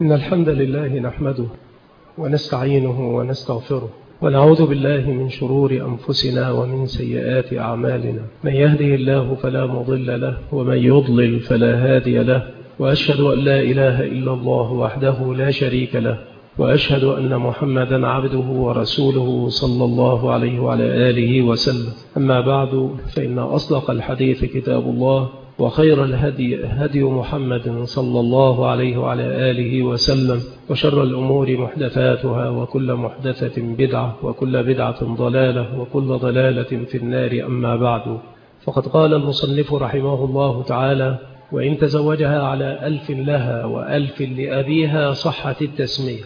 إن الحمد لله نحمده ونستعينه ونستغفره ونعوذ بالله من شرور أنفسنا ومن سيئات أعمالنا. من يهده الله فلا مضل له ومن يضلل فلا هادي له، وأشهد أن لا إله إلا الله وحده لا شريك له، وأشهد أن محمدا عبده ورسوله صلى الله عليه وعلى آله وسلم. أما بعد، فإن أصدق الحديث كتاب الله، وخير الهدي هدي محمد صلى الله عليه وعلى آله وسلم، وشر الأمور محدثاتها، وكل محدثة بدعة، وكل بدعة ضلالة، وكل ضلالة في النار. أما بعد، فقد قال المصنف رحمه الله تعالى: وإن تزوجها على 1000 لها و1000 لأبيها صحت التسمية،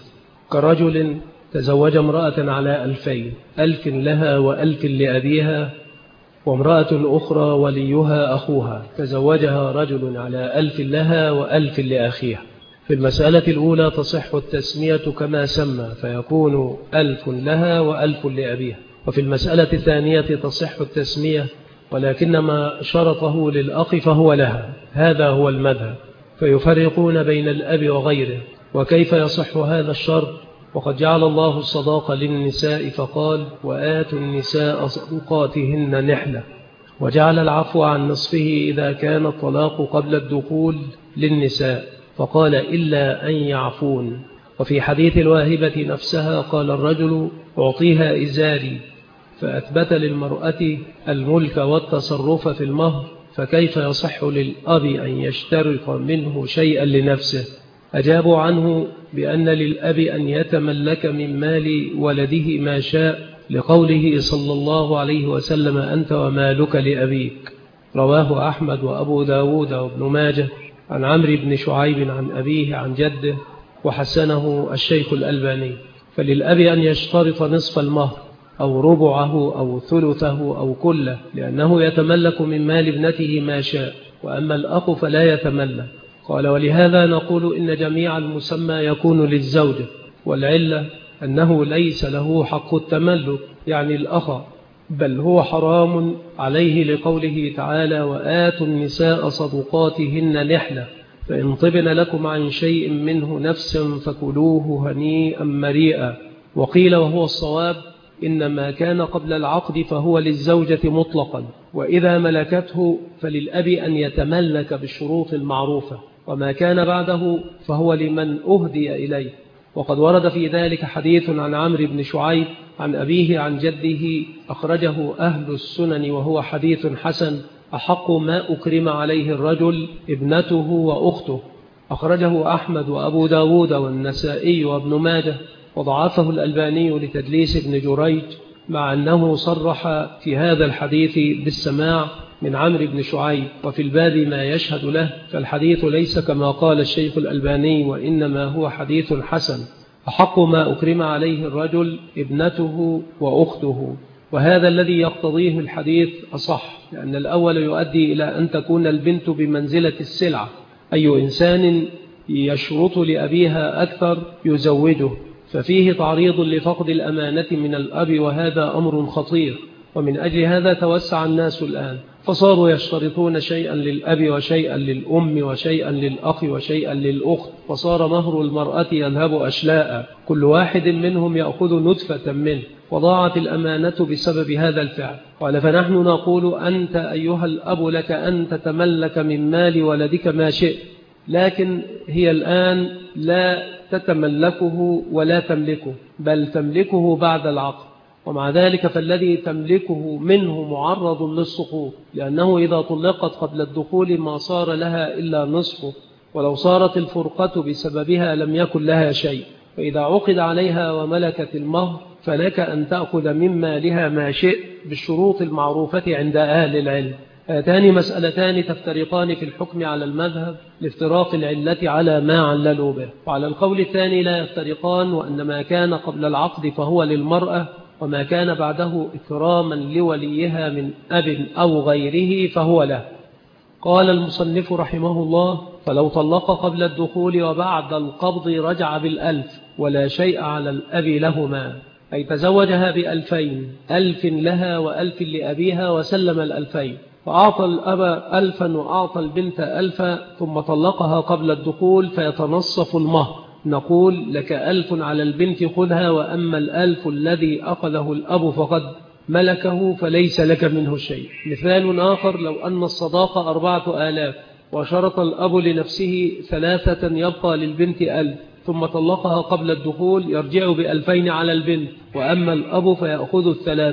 كرجل تزوج امرأة على 2000، 1000 لها و1000 لأبيها، وامرأة أخرى وليها أخوها، تزوجها رجل على 1000 لها و1000 لأخيها. في المسألة الأولى تصح التسمية كما سمى، فيكون 1000 لها و1000 لأبيها. وفي المسألة الثانية تصح التسمية، ولكن ما شرطه للأخ فهو لها، هذا هو المذهب، فيفرقون بين الأب وغيره. وكيف يصح هذا الشرط؟ وقد جعل الله الصداق للنساء فقال: وآتوا النساء صدقاتهن نحلة، وجعل العفو عن نصفه إذا كان الطلاق قبل الدخول للنساء، فقال: إلا أن يعفون. وفي حديث الواهبة نفسها قال الرجل: أعطيها إزاري، فأثبت للمرأة الملك والتصرف في المهر، فكيف يصح للأب أن يشترط منه شيئا لنفسه؟ أجابوا عنه بأن للأب أن يتملك من مال ولده ما شاء، لقوله صلى الله عليه وسلم: أنت ومالك لأبيك. رواه أحمد وأبو داود وابن ماجه عن عمرو بن شعيب عن أبيه عن جده، وحسنه الشيخ الألباني. فللأب أن يشترط نصف المهر أو ربعه أو ثلثه أو كله، لأنه يتملك من مال ابنته ما شاء، وأما الأخ فلا يتملك. قال: ولهذا نقول إن جميع المسمى يكون للزوجة، والعلة أنه ليس له حق التملك يعني الأخ، بل هو حرام عليه لقوله تعالى: وآتوا النساء صدقاتهن نحلة، فإن طبن لكم عن شيء منه نفسا فكلوه هنيئا مريئا. وقيل وهو الصواب: إن ما كان قبل العقد فهو للزوجة مطلقا، وإذا ملكته فللأب أن يتملك بالشروط المعروفة، وما كان بعده فهو لمن أهدي إليه. وقد ورد في ذلك حديث عن عمرو بن شعيب عن أبيه عن جده، أخرجه أهل السنن وهو حديث حسن: أحق ما أكرم عليه الرجل ابنته وأخته. أخرجه أحمد وأبو داود والنسائي وابن ماجه، وضعفه الألباني لتدليس ابن جريج، مع أنه صرح في هذا الحديث بالسماع من عمرو بن شعيب. وفي الباب ما يشهد له، فالحديث ليس كما قال الشيخ الألباني، وإنما هو حديث حسن. أحق ما أكرم عليه الرجل ابنته وأخته، وهذا الذي يقتضيه الحديث أصح، لأن الأول يؤدي إلى أن تكون البنت بمنزلة السلعة، أي إنسان يشرط لأبيها أكثر يزوجه، ففيه تعريض لفقد الأمانة من الأب، وهذا أمر خطير. ومن أجل هذا توسع الناس الآن، فصاروا يشترطون شيئا للأب وشيئا للأم وشيئا للأخ وشيئا للأخت، فصار مهر المرأة يذهب أشلاء، كل واحد منهم يأخذ نتفة منه، وضاعت الأمانة بسبب هذا الفعل. قال: فنحن نقول: أنت أيها الأب لك أن تتملك من مال ولدك ما شئت، لكن هي الآن لا تتملكه ولا تملكه، بل تملكه بعد العقد. ومع ذلك فالذي تملكه منه معرض للسقوط، لأنه إذا طلقت قبل الدخول ما صار لها إلا نصفه، ولو صارت الفرقة بسببها لم يكن لها شيء. فإذا عقد عليها وملكت المهر فلك أن تأخذ من مالها ما شئت بالشروط المعروفة عند أهل العلم. هاتان مسألتان تفترقان في الحكم على المذهب لافتراق العلة على ما عللوا به، وعلى القول الثاني لا يفترقان، وأن ما كان قبل العقد فهو للمرأة، وما كان بعده إكراما لوليها من أب أو غيره فهو له. قال المصنف رحمه الله: فلو طلق قبل الدخول وبعد القبض رجع بال1000 ولا شيء على الأب لهما، أي تزوجها ب2000، 1000 لها و1000 لأبيها، وسلم ال2000، فأعطى الأب 1000 وأعطى البنت 1000، ثم طلقها قبل الدخول، فيتنصف المهر نقول لك 1000 على البنت خذها، وأما 1000 الذي أخذه الأب فقد ملكه فليس لك منه شيء. مثال آخر: لو أن الصداقة 4000 وشرط الأب لنفسه 3 يبقى للبنت 1000 ثم طلقها قبل الدخول، يرجع ب2000 على البنت، وأما الأب فيأخذ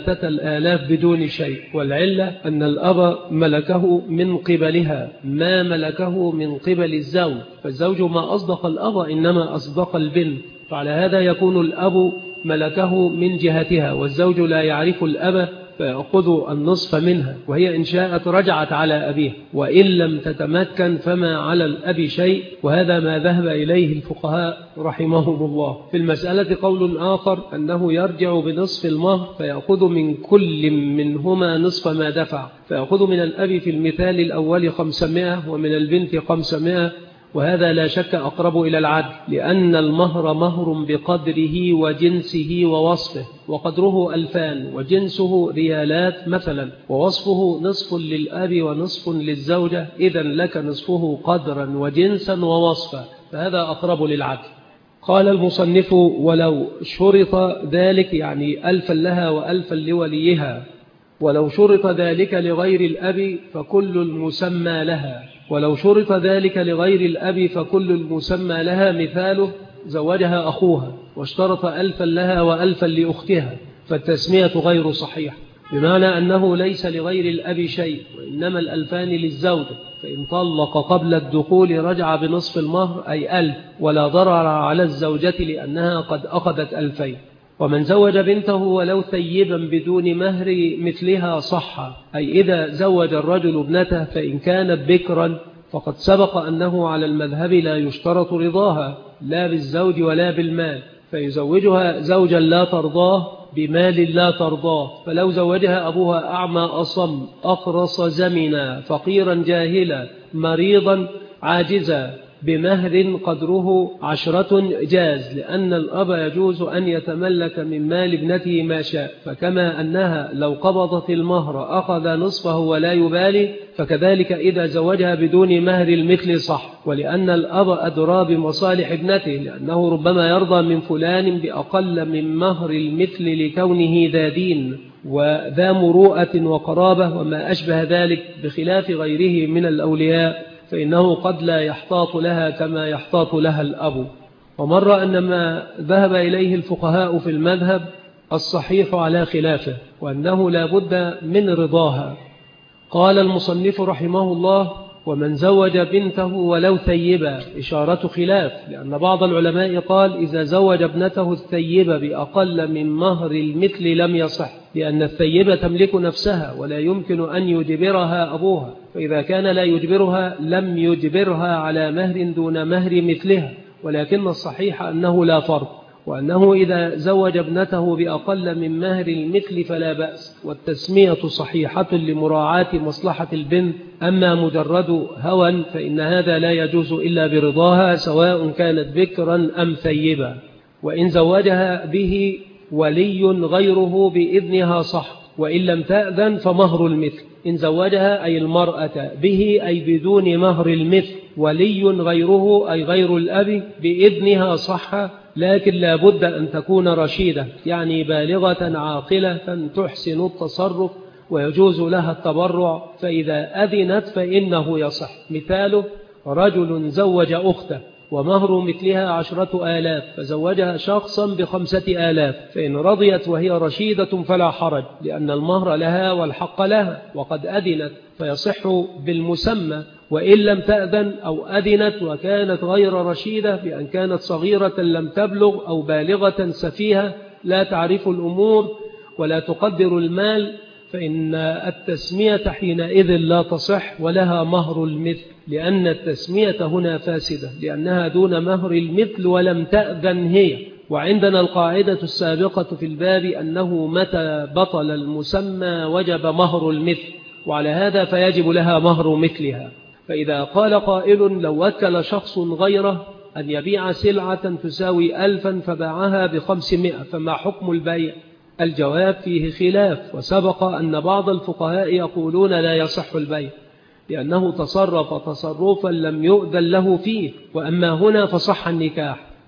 3000 بدون شيء. والعلة أن الأب ملكه من قبلها ما ملكه من قبل الزوج، فالزوج ما أصدق الأب إنما أصدق البنت، فعلى هذا يكون الأب ملكه من جهتها، والزوج لا يعرف الأب فيأخذ النصف منها، وهي إن شاءت رجعت على أبيه، وإن لم تتمكن فما على الأب شيء. وهذا ما ذهب إليه الفقهاء رحمهم الله. في المسألة قول آخر أنه يرجع بنصف المهر فيأخذ من كل منهما نصف ما دفع، فيأخذ من الأب في المثال الأول 500 ومن البنت 500، وهذا لا شك أقرب إلى العدل، لأن المهر مهر بقدره وجنسه ووصفه، وقدره 2000 وجنسه ريالات مثلا، ووصفه نصف للأب ونصف للزوجة، إذن لك نصفه قدرا وجنسا ووصفا، فهذا أقرب للعدل. قال المصنف: ولو شرط ذلك، يعني 1000 لها و1000 لوليها، ولو شرط ذلك لغير الأب فكل المسمى لها. ولو شرط ذلك لغير الأب فكل المسمى لها. مثاله: زوجها أخوها واشترط 1000 لها و1000 لأختها، فالتسمية غير صحيح، بمعنى أنه ليس لغير الأب شيء، وإنما 2000 للزوج، فإن طلق قبل الدخول رجع بنصف المهر أي 1000، ولا ضرر على الزوجة لأنها قد أخذت 2000. ومن زوج بنته ولو ثيبا بدون مهر مثلها صح، أي إذا زوج الرجل ابنته فإن كانت بكرا فقد سبق أنه على المذهب لا يشترط رضاها لا بالزوج ولا بالمال، فيزوجها زوجا لا ترضاه بمال لا ترضاه. فلو زوجها أبوها أعمى أصم أخرس زمنا فقيرا جاهلا مريضا عاجزا بمهر قدره 10 جاز، لأن الأب يجوز أن يتملك من مال ابنته ما شاء، فكما أنها لو قبضت المهر أخذ نصفه ولا يبالي، فكذلك إذا زوجها بدون مهر المثل صح. ولأن الأب أدرى بمصالح ابنته، لأنه ربما يرضى من فلان بأقل من مهر المثل لكونه ذا دين وذا مروءة وقرابة وما أشبه ذلك، بخلاف غيره من الأولياء فإنه قد لا يحتاط لها كما يحتاط لها الأب. ومر أن ما ذهب إليه الفقهاء في المذهب الصحيح على خلافه، وأنه لا بد من رضاها. قال المصنف رحمه الله: ومن زوج بنته ولو ثيبا، إشارة خلاف، لأن بعض العلماء قال إذا زوج ابنته الثيبة بأقل من مهر المثل لم يصح، لأن الثيبة تملك نفسها ولا يمكن أن يجبرها أبوها، فإذا كان لا يجبرها لم يجبرها على مهر دون مهر مثلها. ولكن الصحيح أنه لا فرق، وأنه إذا زوج ابنته بأقل من مهر المثل فلا بأس، والتسمية صحيحة لمراعاة مصلحة البنت. أما مجرد هوى فإن هذا لا يجوز إلا برضاها، سواء كانت بكرا أم ثيبا. وإن زوجها به ولي غيره بإذنها صح، وإن لم تأذن فمهر المثل. إن زوجها أي المرأة به أي بدون مهر المثل، ولي غيره أي غير الأب بإذنها صح، لكن لا بد أن تكون رشيدة، يعني بالغة عاقلة تحسن التصرف ويجوز لها التبرع، فإذا أذنت فإنه يصح. مثاله: رجل زوج أخته ومهر مثلها 10,000 فزوجها شخصا ب5,000، فإن رضيت وهي رشيدة فلا حرج، لأن المهر لها والحق لها وقد أذنت فيصح بالمسمى. وإن لم تأذن أو أذنت وكانت غير رشيدة، بأن كانت صغيرة لم تبلغ أو بالغة سفيهة لا تعرف الأمور ولا تقدر المال، فإن التسمية حينئذ لا تصح ولها مهر المثل، لأن التسمية هنا فاسدة، لأنها دون مهر المثل ولم تأذن هي. وعندنا القاعدة السابقة في الباب أنه متى بطل المسمى وجب مهر المثل، وعلى هذا فيجب لها مهر مثلها. فإذا قال قائل: لو وكل شخص غيره أن يبيع سلعة تساوي 1000 فباعها ب500 فما حكم البيع؟ الجواب فيه خلاف، وسبق أن بعض الفقهاء يقولون لا يصح البيع لأنه تصرف تصرفا لم يؤذن له فيه، وأما هنا فصح النكاح،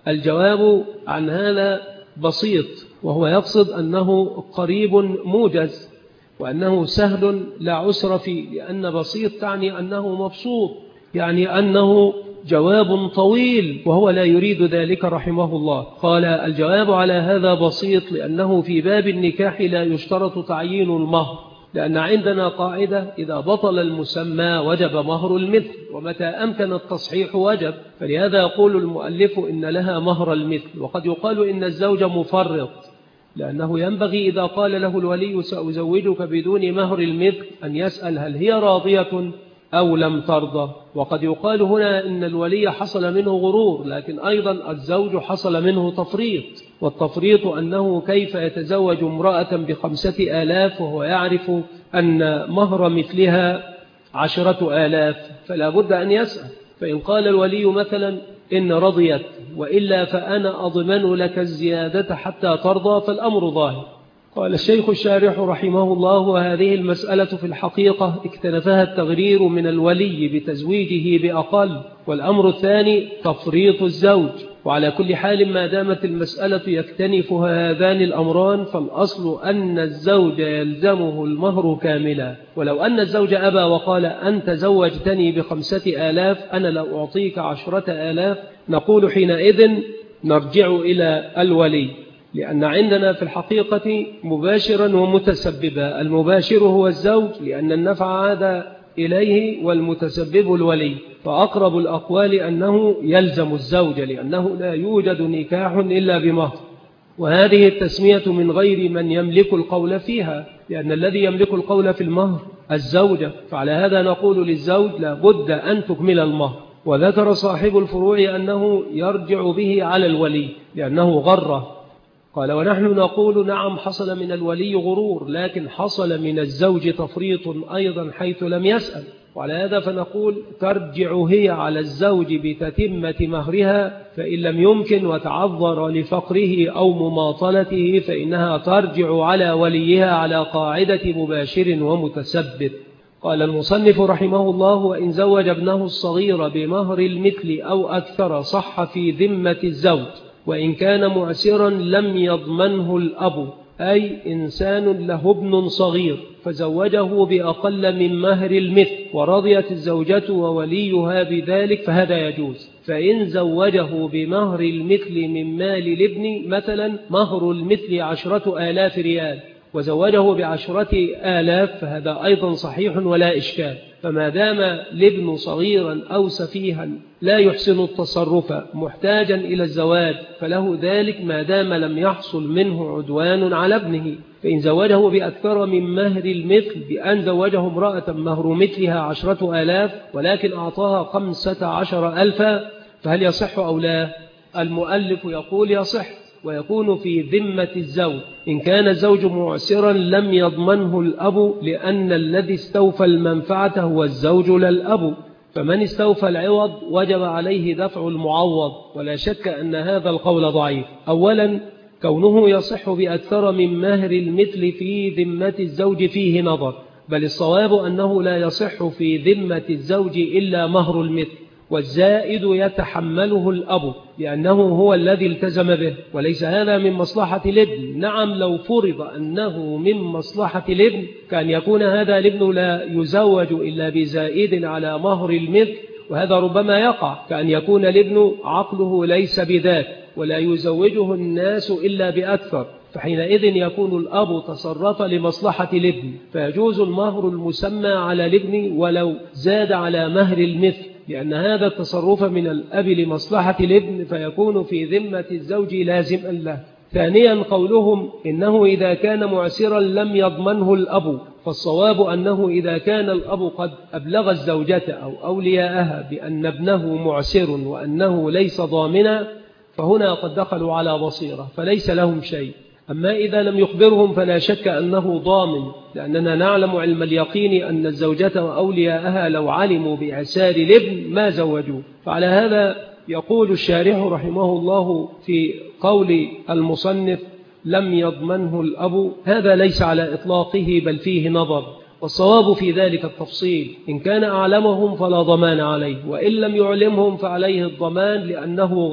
الجواب عن هذا بسيط، وهو يقصد أنه قريب موجز، وأنه سهل لا عسر فيه، لأن بسيط تعني أنه مبسوط، يعني أنه جواب طويل، وهو لا يريد ذلك رحمه الله. قال الجواب على هذا بسيط لأنه في باب النكاح لا يشترط تعيين المهر، لأن عندنا قاعدة: إذا بطل المسمى وجب مهر المثل، ومتى أمكن التصحيح وجب. فلهذا يقول المؤلف إن لها مهر المثل. وقد يقال إن الزوج مفرط، لأنه ينبغي إذا قال له الولي سأزوجك بدون مهر المثل أن يسأل هل هي راضية أو لم ترضى. وقد يقال هنا إن الولي حصل منه غرور، لكن أيضا الزوج حصل منه تفريط، والتفريط أنه كيف يتزوج امرأة ب5,000 وهو يعرف أن مهر مثلها 10,000، فلا بد أن يسأل. فإن قال الولي مثلا إن رضيت وإلا فأنا أضمن لك الزيادة حتى ترضى، فالأمر ظاهر. قال الشيخ الشارح رحمه الله: وهذه المسألة في الحقيقة اكتنفها التغرير من الولي بتزويجه بأقل، والأمر الثاني تفريط الزوج. وعلى كل حال ما دامت المسألة يكتنفها هذان الأمران، فالأصل أن الزوج يلزمه المهر كاملا. ولو أن الزوج أبى وقال أنت زوجتني ب5,000 أنا لا أعطيك 10,000، نقول حينئذ نرجع إلى الولي، لأن عندنا في الحقيقة مباشرا ومتسببا. المباشر هو الزوج لأن النفع عاد إليه، والمتسبب الولي. فأقرب الأقوال أنه يلزم الزوج، لأنه لا يوجد نكاح إلا بمهر، وهذه التسمية من غير من يملك القول فيها، لأن الذي يملك القول في المهر الزوجة. فعلى هذا نقول للزوج لا بد أن تكمل المهر. وذكر صاحب الفروع أنه يرجع به على الولي لأنه غره. قال ونحن نقول نعم حصل من الولي غرور، لكن حصل من الزوج تفريط أيضا حيث لم يسأل. وعلى هذا فنقول ترجع هي على الزوج بتتمة مهرها، فإن لم يمكن وتعذر لفقره أو مماطلته فإنها ترجع على وليها على قاعدة مباشر ومتسبب. قال المصنف رحمه الله: وإن زوج ابنه الصغير بمهر المثل أو أكثر صح في ذمة الزوج، وإن كان معسرا لم يضمنه الأب، أي إنسان له ابن صغير فزوجه بأقل من مهر المثل ورضيت الزوجة ووليها بذلك فهذا يجوز. فإن زوجه بمهر المثل من مال الابن، مثلا مهر المثل 10,000 ريال وزوجه ب10,000، فهذا أيضا صحيح ولا إشكال. فما دام الابن صغيرا أو سفيها لا يحسن التصرف محتاجا إلى الزواج فله ذلك ما دام لم يحصل منه عدوان على ابنه. فإن زوجه بأكثر من مهر المثل، بأن زوجه امرأة مهر مثلها 10,000 ولكن أعطاها 15,000، فهل يصح أو لا؟ المؤلف يقول يصح، ويكون في ذمة الزوج. إن كان الزوج معسرا لم يضمنه الأب، لأن الذي استوفى المنفعة هو الزوج لا الأب، فمن استوفى العوض وجب عليه دفع المعوض. ولا شك أن هذا القول ضعيف. أولا كونه يصح بأكثر من مهر المثل في ذمة الزوج فيه نظر، بل الصواب أنه لا يصح في ذمة الزوج إلا مهر المثل، والزائد يتحمله الأب لأنه هو الذي التزم به، وليس هذا من مصلحة الابن. نعم لو فرض أنه من مصلحة الابن كان يكون هذا الابن لا يزوج إلا بزائد على مهر المثل، وهذا ربما يقع، كأن يكون الابن عقله ليس بذاك ولا يزوجه الناس إلا بأكثر، فحينئذ يكون الأب تصرف لمصلحة الابن، فيجوز المهر المسمى على الابن ولو زاد على مهر المثل، لأن هذا التصرف من الأب لمصلحة الابن فيكون في ذمة الزوج لازما له. ثانيا قولهم إنه إذا كان معسرا لم يضمنه الأب، فالصواب أنه إذا كان الأب قد أبلغ الزوجة أو أولياءها بأن ابنه معسر وأنه ليس ضامنا، فهنا قد دخلوا على بصيرة فليس لهم شيء. أما إذا لم يخبرهم فلا شك أنه ضامن، لأننا نعلم علم اليقين أن الزوجة وأولياءها لو علموا بإعسار الابن ما زوجوه. فعلى هذا يقول الشارح رحمه الله في قول المصنف لم يضمنه الأب، هذا ليس على إطلاقه بل فيه نظر، والصواب في ذلك التفصيل. إن كان أعلمهم فلا ضمان عليه، وإن لم يعلمهم فعليه الضمان لأنه غار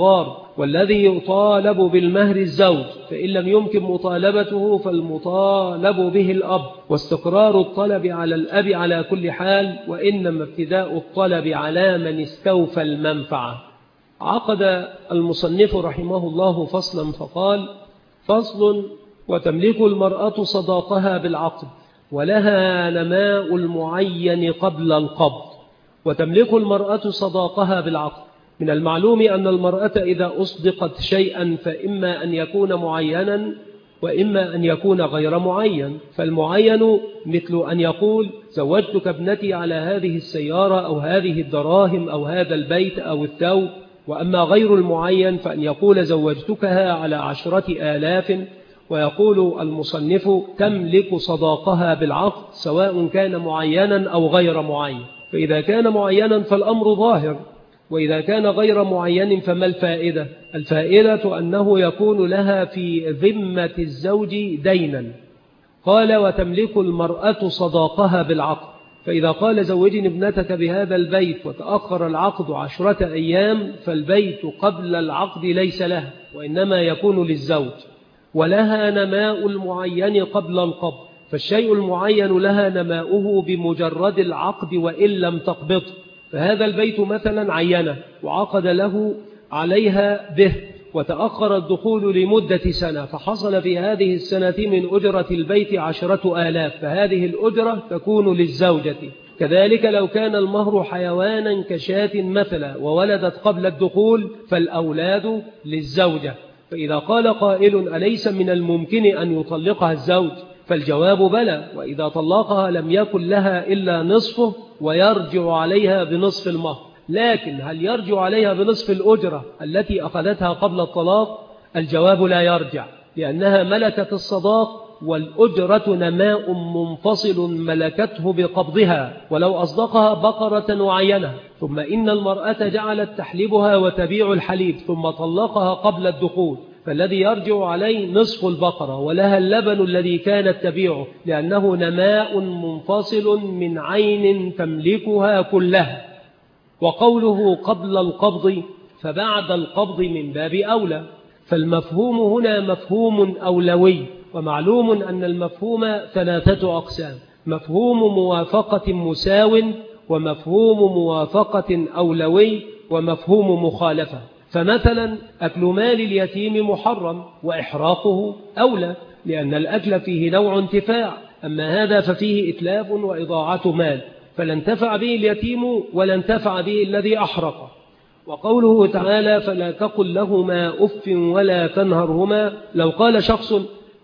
والذي يطالب بالمهر الزوج، فإن لم يمكن مطالبته فالمطالب به الأب، واستقرار الطلب على الأب على كل حال، وإنما ابتداء الطلب على من استوفى المنفعة. عقد المصنف رحمه الله فصلا فقال: فصل: وتملك المرأة صداقها بالعقد، ولها نماء المعين قبل القبض. وتملك المرأة صداقها بالعقد، من المعلوم أن المرأة إذا أصدقت شيئا فإما أن يكون معينا وإما أن يكون غير معين. فالمعين مثل أن يقول: زوجتك ابنتي على هذه السيارة أو هذه الدراهم أو هذا البيت أو الثوب. وأما غير المعين فأن يقول: زوجتكها على 10,000. ويقول المصنف: تملك صداقها بالعقد سواء كان معينا أو غير معين. فإذا كان معينا فالأمر ظاهر، وإذا كان غير معين فما الفائدة؟ الفائدة أنه يكون لها في ذمة الزوج دينا. قال: وتملك المرأة صداقها بالعقد، فإذا قال: زوجني ابنتك بهذا البيت وتأخر العقد 10 أيام فالبيت قبل العقد ليس له، وإنما يكون للزوج. ولها نماء المعين قبل القبض، فالشيء المعين لها نماؤه بمجرد العقد وإن لم تقبض. فهذا البيت مثلا عينه وعقد له عليها به، وتأخر الدخول لمدة سنة، فحصل في هذه السنة من أجرة البيت 10,000، فهذه الأجرة تكون للزوجة. كذلك لو كان المهر حيوانا كشاة مثلا وولدت قبل الدخول فالأولاد للزوجة. فإذا قال قائل: أليس من الممكن أن يطلقها الزوج؟ فالجواب: بلى، وإذا طلقها لم يكن لها إلا نصفه ويرجع عليها بنصف المهر. لكن هل يرجع عليها بنصف الأجرة التي أخذتها قبل الطلاق؟ الجواب: لا يرجع، لأنها ملكت الصداق، والأجرة نماء منفصل ملكته بقبضها، ولو أصدقها بقرة وعينها، ثم إن المرأة جعلت تحلبها وتبيع الحليب ثم طلقها قبل الدخول، فالذي يرجع عليه نصف البقرة ولها اللبن الذي كانت تبيعه، لأنه نماء منفصل من عين تملكها كلها. وقوله قبل القبض فبعد القبض من باب أولى، فالمفهوم هنا مفهوم أولوي، ومعلوم أن المفهوم 3 أقسام: مفهوم موافقة مساو، ومفهوم موافقة أولوي، ومفهوم مخالفة. فمثلا أكل مال اليتيم محرم وإحراقه أولى، لأن الأكل فيه نوع انتفاع، أما هذا ففيه إتلاف وإضاعة مال، فلا انتفع به اليتيم ولا انتفع به الذي أحرقه. وقوله تعالى: فلا تقل لهما أف ولا تنهرهما. لو قال شخص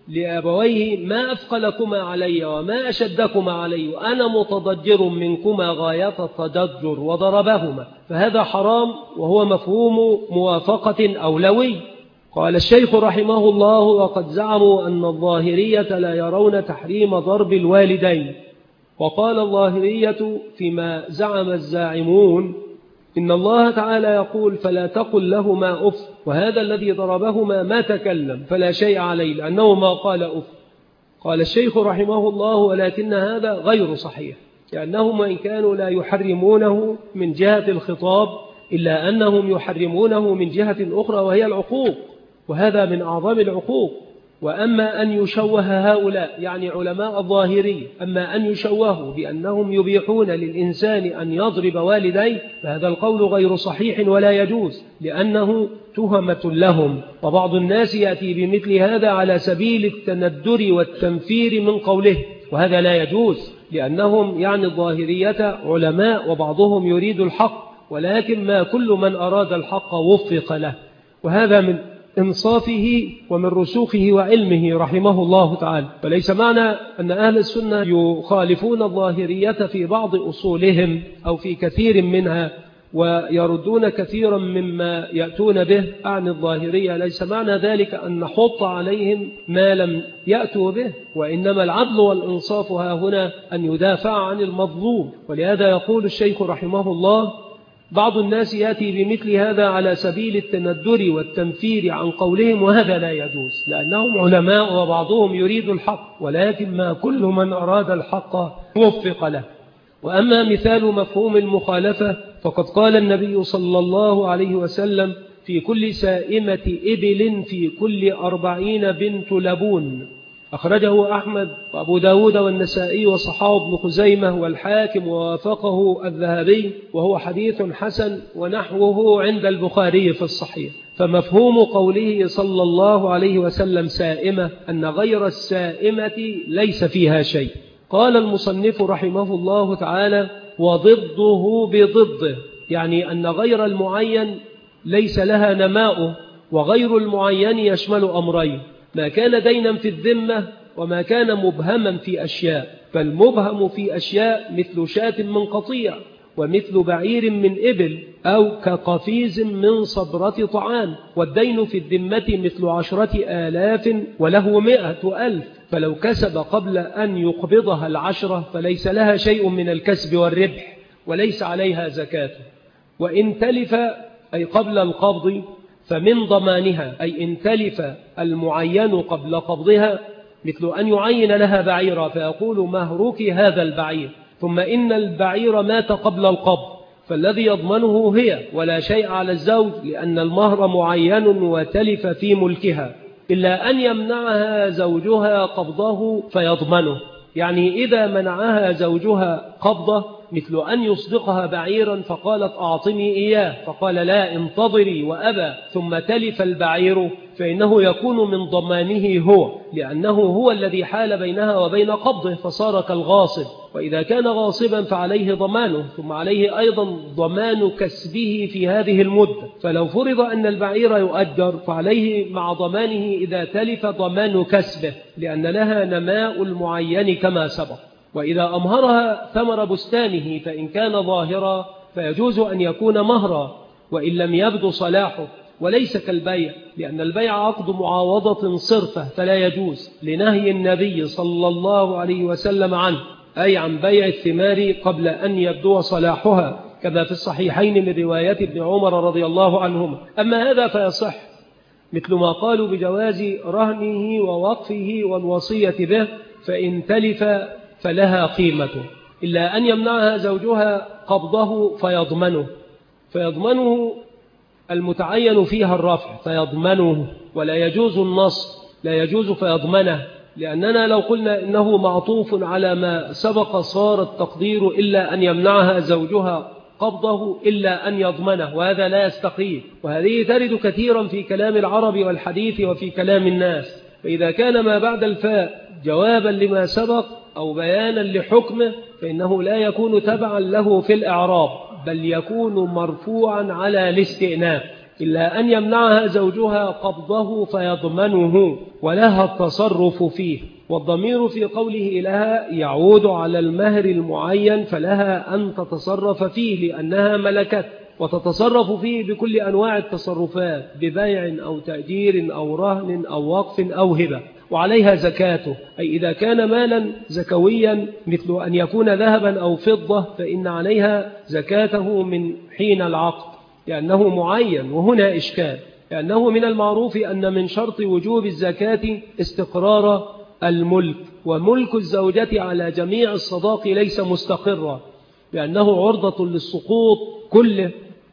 لأبويه: ما أثقلكما علي وما أشدكما علي، أنا متضجر منكما غاية التضجر، وضربهما، فهذا حرام، وهو مفهوم موافقة أولوي. قال الشيخ رحمه الله: وقد زعموا أن الظاهرية لا يرون تحريم ضرب الوالدين. وقال الظاهرية فيما زعم الزاعمون إن الله تعالى يقول: فلا تقل لهما أف، وهذا الذي ضربهما ما تكلم فلا شيء عليه لأنه ما قال أف. قال الشيخ رحمه الله: ولكن هذا غير صحيح، لأنهم وإن كانوا لا يحرمونه من جهة الخطاب إلا أنهم يحرمونه من جهة أخرى وهي العقوق، وهذا من أعظم العقوق. وأما أن يشوه هؤلاء يعني علماء الظاهري، أما أن يشوهوا بأنهم يبيحون للإنسان أن يضرب والديه، فهذا القول غير صحيح ولا يجوز، لأنه تهمة لهم. وبعض الناس يأتي بمثل هذا على سبيل التندر والتنفير من قوله، وهذا لا يجوز، لأنهم يعني الظاهرية علماء وبعضهم يريد الحق، ولكن ما كل من أراد الحق وفق له، وهذا من إنصافه ومن رسوخه وعلمه رحمه الله تعالى. فليس معنى أن أهل السنة يخالفون الظاهرية في بعض أصولهم أو في كثير منها ويردون كثيرا مما يأتون به عن الظاهرية، ليس معنى ذلك أن نحط عليهم ما لم يأتوا به، وإنما العدل والإنصاف ها هنا أن يدافع عن المظلوم. ولهذا يقول الشيخ رحمه الله: بعض الناس يأتي بمثل هذا على سبيل التندر والتنفير عن قولهم، وهذا لا يجوز، لأنهم علماء وبعضهم يريد الحق، ولكن ما كل من أراد الحق وفق له. وأما مثال مفهوم المخالفة فقد قال النبي صلى الله عليه وسلم في كل سائمة إبل في كل 40 بنت لبون. أخرجه أحمد وأبو داود والنسائي وصححه ابن خزيمة والحاكم ووافقه الذهبي، وهو حديث حسن ونحوه عند البخاري في الصحيح. فمفهوم قوله صلى الله عليه وسلم سائمة أن غير السائمة ليس فيها شيء. قال المصنف رحمه الله تعالى: وضده بضده، يعني أن غير المعين ليس لها نماء، وغير المعين يشمل أمرين: ما كان دينا في الذمة وما كان مبهما في أشياء. فالمبهم في أشياء مثل شاة من قطيع، ومثل بعير من إبل، أو كقفيز من صبرة طعام. والدين في الذمة مثل 10,000 وله 100,000، فلو كسب قبل أن يقبضها 10 فليس لها شيء من الكسب والربح وليس عليها زكاة. وإن تلف أي قبل القبض فمن ضمانها، أي إن تلف المعين قبل قبضها، مثل أن يعين لها بعيرا فيقول: مهرك هذا البعير، ثم إن البعير مات قبل القبض، فالذي يضمنه هي ولا شيء على الزوج، لأن المهر معين وتلف في ملكها، إلا أن يمنعها زوجها قبضه فيضمنه. يعني إذا منعها زوجها قبضه، مثل أن يصدقها بعيرا فقالت: أعطني إياه، فقال: لا، انتظري، وأبى، ثم تلف البعير، فإنه يكون من ضمانه هو، لأنه هو الذي حال بينها وبين قبضه، فصار كالغاصب. وإذا كان غاصبا فعليه ضمانه، ثم عليه أيضا ضمان كسبه في هذه المدة. فلو فرض أن البعير يؤجر فعليه مع ضمانه إذا تلف ضمان كسبه، لأن لها نماء المعين كما سبق. وإذا أمهرها ثمر بستانه فإن كان ظاهرا فيجوز أن يكون مهرا، وإن لم يبدو صلاحه، وليس كالبيع، لأن البيع عقد معاوضة صرفة فلا يجوز، لنهي النبي صلى الله عليه وسلم عنه، أي عن بيع الثمار قبل أن يبدو صلاحها، كما في الصحيحين من رواية ابن عمر رضي الله عنهما. أما هذا فيصح، مثل ما قالوا بجواز رهنه ووقفه والوصية به، فإن تلف فلها قيمته، إلا أن يمنعها زوجها قبضه فيضمنه المتعين فيها الرفع، فيضمنه، ولا يجوز النص، لا يجوز فيضمنه، لأننا لو قلنا إنه معطوف على ما سبق صار التقدير إلا أن يمنعها زوجها قبضه إلا أن يضمنه، وهذا لا يستقيم. وهذه ترد كثيرا في كلام العرب والحديث وفي كلام الناس. فإذا كان ما بعد الفاء جوابا لما سبق أو بيانا لحكمه فإنه لا يكون تبعا له في الإعراب، بل يكون مرفوعا على الاستئناف، إلا أن يمنعها زوجها قبضه فيضمنه ولها التصرف فيه. والضمير في قوله لها يعود على المهر المعين، فلها أن تتصرف فيه لأنها ملكت، وتتصرف فيه بكل أنواع التصرفات، ببيع أو تأجير أو رهن أو وقف أو هبة، وعليها زكاته، أي إذا كان مالا زكويا مثل أن يكون ذهبا أو فضة فإن عليها زكاته من حين العقد، لأنه معين. وهنا إشكال، لأنه من المعروف أن من شرط وجوب الزكاة استقرار الملك، وملك الزوجة على جميع الصداق ليس مستقرا، لأنه عرضة للسقوط كله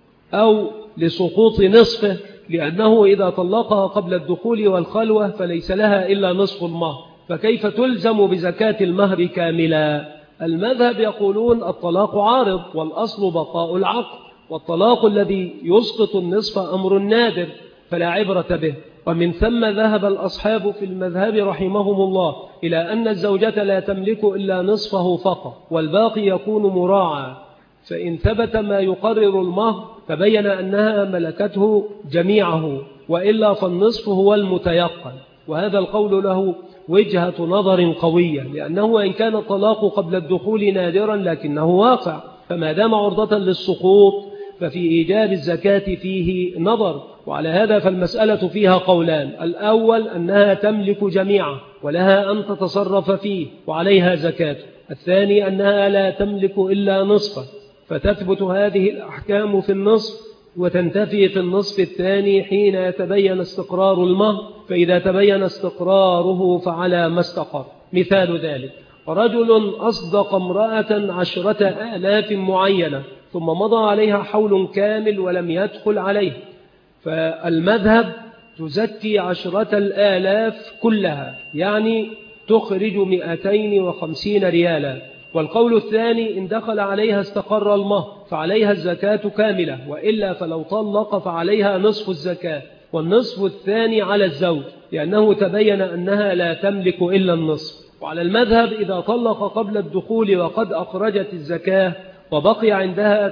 أو لسقوط نصفه، لأنه إذا طلقها قبل الدخول والخلوة فليس لها إلا نصف المهر، فكيف تلزم بزكاة المهر كاملا؟ المذهب يقولون الطلاق عارض، والأصل بقاء العقد، والطلاق الذي يسقط النصف أمر نادر فلا عبرة به. ومن ثم ذهب الأصحاب في المذهب رحمهم الله إلى أن الزوجة لا تملك إلا نصفه فقط، والباقي يكون مراعى، فإن ثبت ما يقرر المهر تبين أنها ملكته جميعه، وإلا فالنصف هو المتيقن. وهذا القول له وجهة نظر قوية، لأنه وإن كان الطلاق قبل الدخول نادرا لكنه واقع، فما دام عرضة للسقوط ففي إيجاب الزكاة فيه نظر. وعلى هذا فالمسألة فيها قولان: الأول أنها تملك جميعه ولها أن تتصرف فيه وعليها زكاة، الثاني أنها لا تملك إلا نصفه، فتثبت هذه الأحكام في النصف وتنتفي في النصف الثاني حين يتبين استقرار المهر، فإذا تبين استقراره فعلى ما استقر. مثال ذلك: رجل أصدق امرأة 10,000 معينة، ثم مضى عليها حول كامل ولم يدخل عليه، فالمذهب تزكي 10,000 كلها، يعني تخرج 250 ريالا. والقول الثاني إن دخل عليها استقر المهر فعليها الزكاة كاملة، وإلا فلو طلق فعليها نصف الزكاة، والنصف الثاني على الزوج، لأنه تبين أنها لا تملك إلا النصف. وعلى المذهب إذا طلق قبل الدخول وقد أخرجت الزكاة وبقي عندها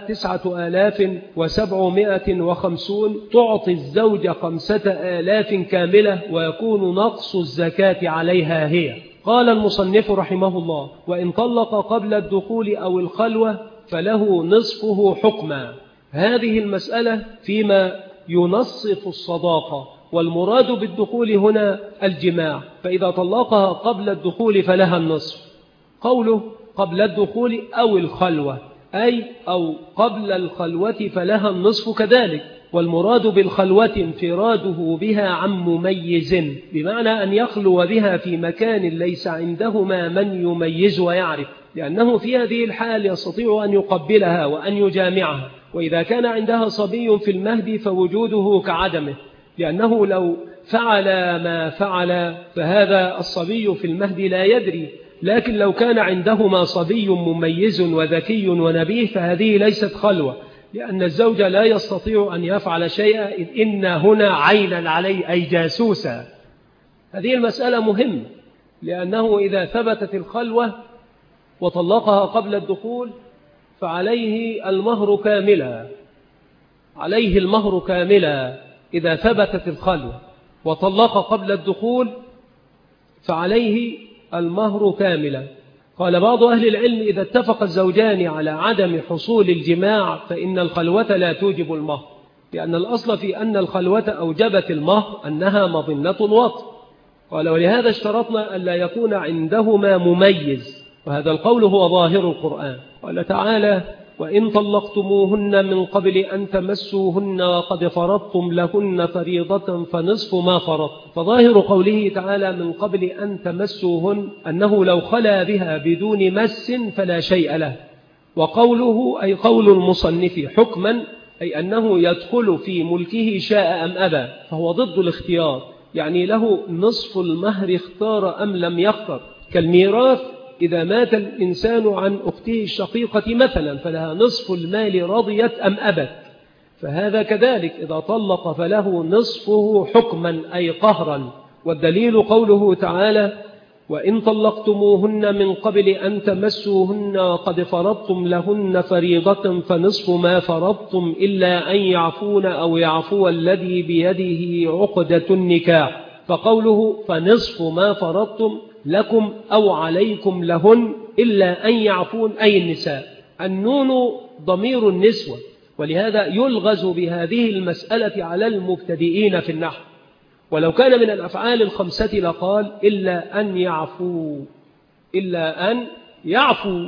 9,750 تعطي الزوج 5,000 كاملة، ويكون نقص الزكاة عليها هي. قال المصنف رحمه الله: وإن طلق قبل الدخول أو الخلوة فله نصفه حكما. هذه المسألة فيما ينصف الصداقة، والمراد بالدخول هنا الجماع، فإذا طلقها قبل الدخول فلها النصف. قوله قبل الدخول أو الخلوة أي أو قبل الخلوة فلها النصف كذلك، والمراد بالخلوة انفراده بها عن مميز، بمعنى أن يخلو بها في مكان ليس عندهما من يميز ويعرف، لأنه في هذه الحال يستطيع أن يقبلها وأن يجامعها. وإذا كان عندها صبي في المهد فوجوده كعدمه، لأنه لو فعل ما فعل فهذا الصبي في المهد لا يدري، لكن لو كان عندهما صبي مميز وذكي ونبيه فهذه ليست خلوة، لأن الزوج لا يستطيع أن يفعل شيئا، إذ إن هنا عينا عليه أي جاسوسا. هذه المسألة مهمة، لأنه إذا ثبتت الخلوة وطلقها قبل الدخول فعليه المهر كاملا، عليه المهر كاملا. إذا ثبتت الخلوة وطلق قبل الدخول فعليه المهر كاملا. قال بعض أهل العلم: إذا اتفق الزوجان على عدم حصول الجماع فإن الخلوة لا توجب المهر، لأن الأصل في أن الخلوة أوجبت المهر أنها مظنة الوطء. قال: ولهذا اشترطنا أن لا يكون عندهما مميز، وهذا القول هو ظاهر القرآن. قال تعالى: وإن طلقتموهن من قبل أن تمسوهن وقد فرضتم لهن فريضة فنصف ما فرضتم. فظاهر قوله تعالى من قبل أن تمسوهن أنه لو خلا بها بدون مس فلا شيء له. وقوله أي قول المصنف حكما أي أنه يدخل في ملكه شاء أم أبى، فهو ضد الاختيار، يعني له نصف المهر اختار أم لم يختر. كالميراث إذا مات الإنسان عن أخته الشقيقة مثلا فلها نصف المال رضيت أم أبت، فهذا كذلك إذا طلق فله نصفه حكما أي قهرا. والدليل قوله تعالى: وإن طلقتموهن من قبل أن تمسوهن وقد فرضتم لهن فريضة فنصف ما فرضتم إلا أن يعفون أو يعفو الذي بيده عقدة النكاح. فقوله فنصف ما فرضتم لكم أو عليكم لهن إلا أن يعفون أي النساء. النون ضمير النسوة، ولهذا يلغز بهذه المسألة على المبتدئين في النحو، ولو كان من الأفعال الخمسة لقال إلا أن يعفوا، إلا أن يعفوا،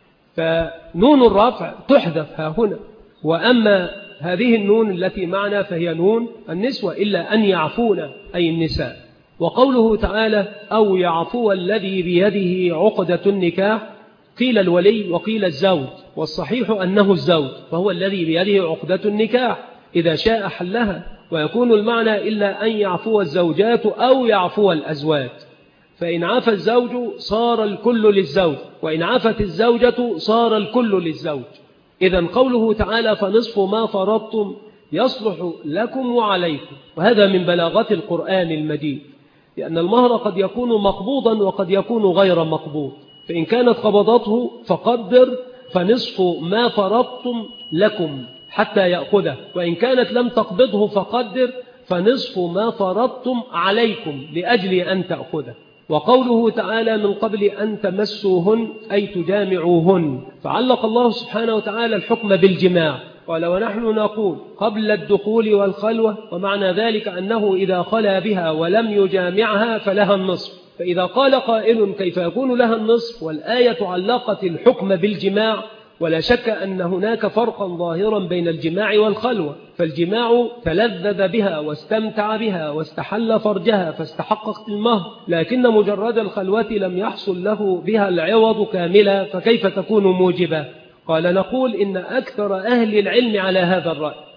فنون الرفع تحذف ها هنا. وأما هذه النون التي معنا فهي نون النسوة، إلا أن يعفون أي النساء. وقوله تعالى أو يعفو الذي بيده عقدة النكاح، قيل الولي وقيل الزوج، والصحيح أنه الزوج، فهو الذي بيده عقدة النكاح إذا شاء حلها. ويكون المعنى إلا أن يعفو الزوجات أو يعفو الأزواج، فإن عفى الزوج صار الكل للزوج، وإن عفت الزوجة صار الكل للزوج. إذن قوله تعالى فنصف ما فرضتم يصلح لكم وعليكم، وهذا من بلاغة القرآن المجيد، لأن المهر قد يكون مقبوضا وقد يكون غير مقبوض، فإن كانت قبضته فقدر فنصف ما فرضتم لكم حتى يأخذه، وإن كانت لم تقبضه فقدر فنصف ما فرضتم عليكم لأجل أن تأخذه. وقوله تعالى من قبل أن تمسوهن أي تجامعوهن، فعلق الله سبحانه وتعالى الحكم بالجماع، قال ونحن نقول قبل الدخول والخلوة، ومعنى ذلك أنه إذا خلا بها ولم يجامعها فلها النصف. فإذا قال قائل كيف يكون لها النصف والآية علقت الحكم بالجماع؟ ولا شك أن هناك فرقا ظاهرا بين الجماع والخلوة، فالجماع تلذذ بها واستمتع بها واستحل فرجها فاستحقق المهر، لكن مجرد الخلوة لم يحصل له بها العوض كاملا، فكيف تكون موجبة؟ قال نقول إن أكثر أهل العلم على هذا الرأي،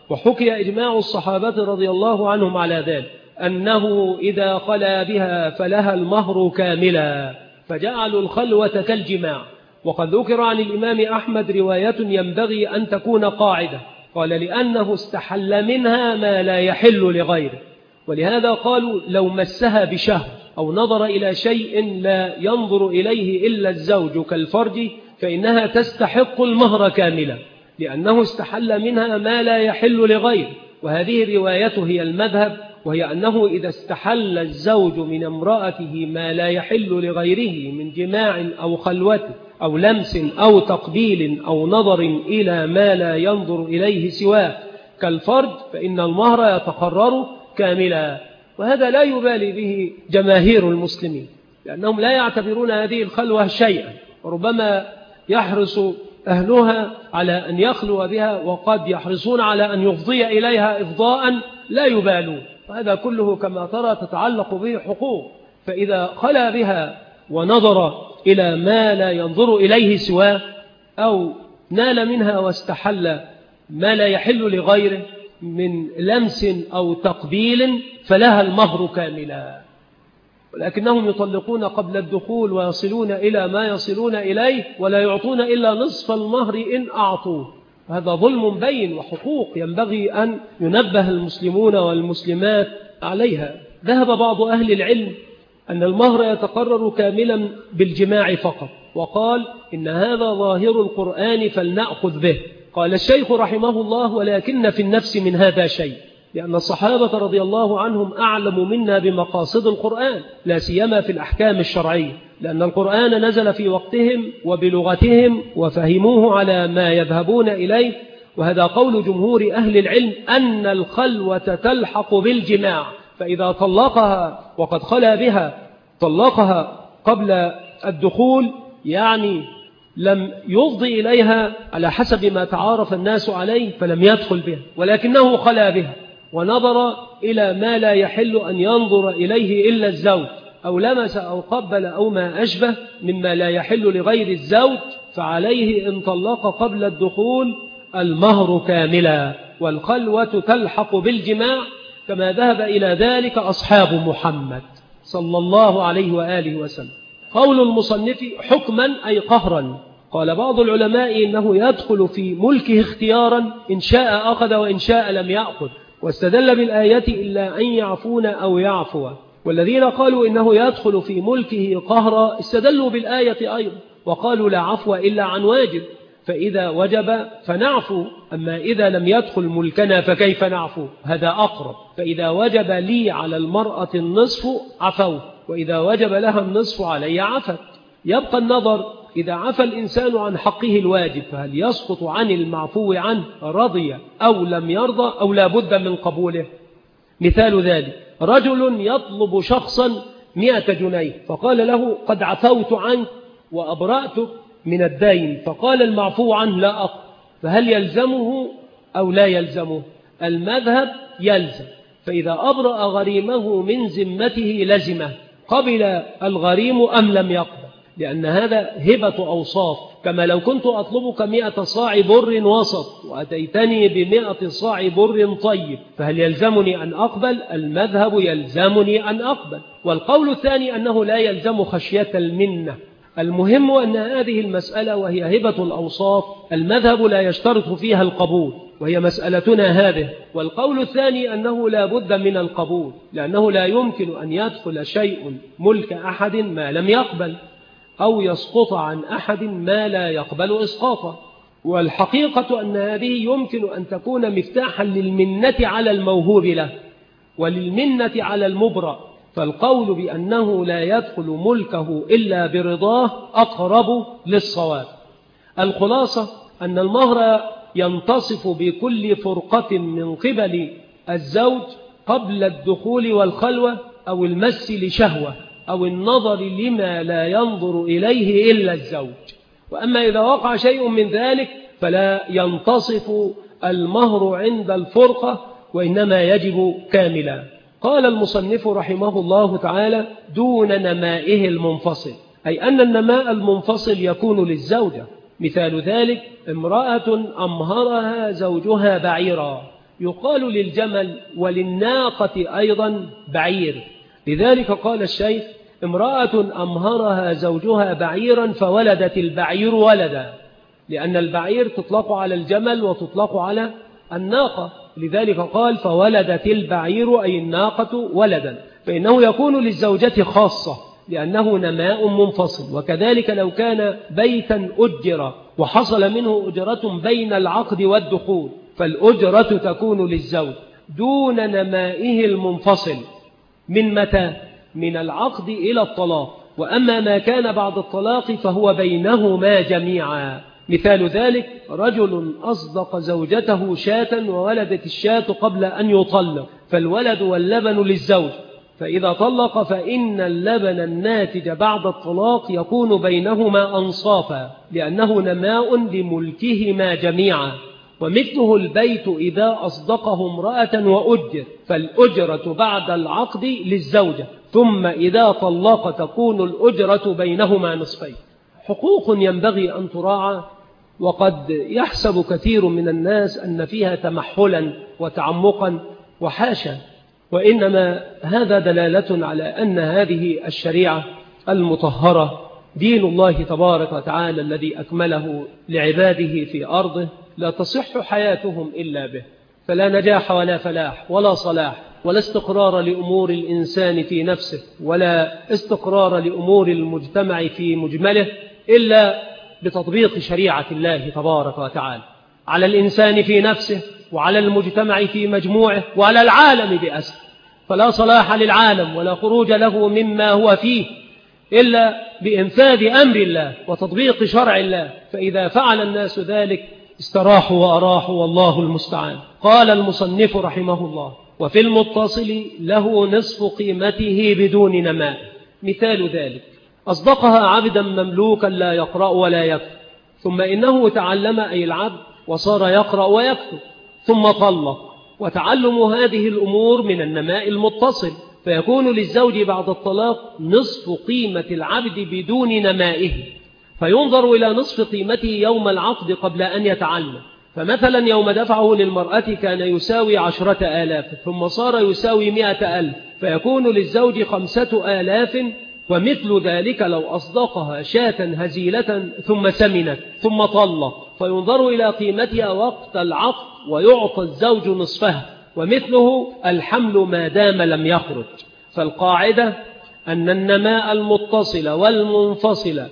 وحكي إجماع الصحابة رضي الله عنهم على ذلك، أنه إذا خلا بها فلها المهر كاملا، فجعلوا الخلوة كالجماع. وقد ذكر عن الإمام أحمد رواية ينبغي أن تكون قاعدة، قال لأنه استحل منها ما لا يحل لغيره، ولهذا قالوا لو مسها بشهر أو نظر إلى شيء لا ينظر إليه إلا الزوج كالفرج فإنها تستحق المهر كاملا، لأنه استحل منها ما لا يحل لغيره. وهذه الرواية هي المذهب، وهي أنه إذا استحل الزوج من امرأته ما لا يحل لغيره من جماع أو خلوة أو لمس أو تقبيل أو نظر إلى ما لا ينظر إليه سواه كالفرج فإن المهر يتقرر كاملا. وهذا لا يبالي به جماهير المسلمين، لأنهم لا يعتبرون هذه الخلوة شيئا، وربما يحرص أهلها على أن يخلو بها، وقد يحرصون على أن يفضي إليها إفضاء لا يبالون. وهذا كله كما ترى تتعلق به حقوق، فإذا خلا بها ونظر إلى ما لا ينظر إليه سواه أو نال منها واستحل ما لا يحل لغيره من لمس أو تقبيل فلها المهر كاملا. ولكنهم يطلقون قبل الدخول ويصلون إلى ما يصلون إليه ولا يعطون إلا نصف المهر إن أعطوه. هذا ظلم بين وحقوق ينبغي أن ينبه المسلمون والمسلمات عليها. ذهب بعض أهل العلم أن المهر يتقرر كاملا بالجماع فقط، وقال إن هذا ظاهر القرآن فلنأخذ به. قال الشيخ رحمه الله ولكن في النفس من هذا شيء، لأن الصحابة رضي الله عنهم أعلم منا بمقاصد القرآن، لا سيما في الأحكام الشرعية، لأن القرآن نزل في وقتهم وبلغتهم وفهموه على ما يذهبون إليه. وهذا قول جمهور أهل العلم أن الخلوة تلحق بالجماع، فإذا طلقها وقد خلا بها طلقها قبل الدخول يعني لم يفضي إليها على حسب ما تعارف الناس عليه فلم يدخل بها، ولكنه خلا بها ونظر إلى ما لا يحل أن ينظر إليه إلا الزوج، أو لمس أو قبل أو ما أشبه مما لا يحل لغير الزوج، فعليه إن طلق قبل الدخول المهر كاملا، والخلوة تلحق بالجماع كما ذهب إلى ذلك أصحاب محمد صلى الله عليه وآله وسلم. قول المصنف حكما أي قهرا. قال بعض العلماء إنه يدخل في ملكه اختيارا، إن شاء أخذ وإن شاء لم يأخذ، واستدل بالآية إلا أن يعفون أو يعفو. والذين قالوا إنه يدخل في ملكه قهرا استدلوا بالآية أيضا وقالوا لا عفو إلا عن واجب، فإذا وجب فنعفو، أما إذا لم يدخل ملكنا فكيف نعفو؟ هذا أقرب. فإذا وجب لي على المرأة النصف عفو، وإذا وجب لها النصف علي عفت. يبقى النظر إذا عفى الإنسان عن حقه الواجب فهل يسقط عن المعفو عنه رضي أو لم يرضى أو لا بد من قبوله؟ مثال ذلك رجل يطلب شخصا 100 جنيه فقال له قد عفوت عنك وأبرأتك من الدين، فقال المعفو عنه لا أقبل، فهل يلزمه أو لا يلزمه؟ المذهب يلزم، فإذا أبرأ غريمه من ذمته لزمه، قبل الغريم أم لم يقبل، لأن هذا هبة أوصاف. كما لو كنت أطلبك 100 صاع بر وسط وأتيتني ب100 صاع بر طيب، فهل يلزمني أن أقبل؟ المذهب يلزمني أن أقبل. والقول الثاني أنه لا يلزم خشية المنة. المهم أن هذه المسألة وهي هبة الأوصاف المذهب لا يشترط فيها القبول، وهي مسألتنا هذه. والقول الثاني أنه لا بد من القبول، لأنه لا يمكن أن يدخل شيء ملك أحد ما لم يقبل، أو يسقط عن أحد ما لا يقبل إسقاطه. والحقيقة أن هذه يمكن أن تكون مفتاحا للمنة على الموهوب له وللمنة على المبرأ، فالقول بأنه لا يدخل ملكه إلا برضاه أقرب للصواب. الخلاصة أن المهر ينتصف بكل فرقة من قبل الزوج قبل الدخول والخلوة أو المس لشهوة أو النظر لما لا ينظر إليه إلا الزوج. وأما إذا وقع شيء من ذلك فلا ينتصف المهر عند الفرقة، وإنما يجب كاملا. قال المصنف رحمه الله تعالى دون نمائه المنفصل، أي أن النماء المنفصل يكون للزوجة. مثال ذلك امرأة أمهرها زوجها بعيرا، يقال للجمل وللناقة أيضا بعير. لذلك قال الشيخ: امرأة أمهرها زوجها بعيرا فولدت البعير ولدا، لأن البعير تطلق على الجمل وتطلق على الناقة، لذلك قال فولدت البعير أي الناقة ولدا، فإنه يكون للزوجة خاصة لأنه نماء منفصل. وكذلك لو كان بيتا أجر وحصل منه أجرة بين العقد والدخول فالأجرة تكون للزوج دون نمائه المنفصل من متى؟ من العقد إلى الطلاق. وأما ما كان بعد الطلاق فهو بينهما جميعا. مثال ذلك: رجل أصدق زوجته شاة وولدت الشاة قبل أن يطلق، فالولد واللبن للزوج، فإذا طلق فإن اللبن الناتج بعد الطلاق يكون بينهما أنصافا لأنه نماء لملكهما جميعا. ومثله البيت إذا أصدقه امرأة وأجر، فالأجرة بعد العقد للزوجة، ثم إذا طلق تكون الأجرة بينهما نصفين. حقوق ينبغي أن تراعى، وقد يحسب كثير من الناس أن فيها تمحلا وتعمقا، وحاشا، وإنما هذا دلالة على أن هذه الشريعة المطهرة دين الله تبارك وتعالى الذي أكمله لعباده في أرضه، لا تصح حياتهم إلا به، فلا نجاح ولا فلاح ولا صلاح ولا استقرار لأمور الإنسان في نفسه ولا استقرار لأمور المجتمع في مجمله إلا بتطبيق شريعة الله تبارك وتعالى على الإنسان في نفسه وعلى المجتمع في مجموعه وعلى العالم بأسره. فلا صلاح للعالم ولا خروج له مما هو فيه إلا بإنفاذ أمر الله وتطبيق شرع الله، فإذا فعل الناس ذلك استراحوا وأراحوا، والله المستعان. قال المصنف رحمه الله: وفي المتصل له نصف قيمته بدون نماء. مثال ذلك: أصدقها عبدا مملوكا لا يقرأ ولا يكتب، ثم إنه تعلم أي العبد وصار يقرأ ويكتب، ثم طلق، وتعلم هذه الأمور من النماء المتصل، فيكون للزوج بعد الطلاق نصف قيمة العبد بدون نمائه، فينظر إلى نصف قيمته يوم العقد قبل أن يتعلم. فمثلا يوم دفعه للمرأة كان يساوي 10,000 ثم صار يساوي 100,000، فيكون للزوج 5,000. ومثل ذلك لو أصدقها شاة هزيلة ثم سمنت ثم طلق، فينظر إلى قيمتها وقت العقد ويعطى الزوج نصفها. ومثله الحمل ما دام لم يخرج. فالقاعدة أن النماء المتصل والمنفصل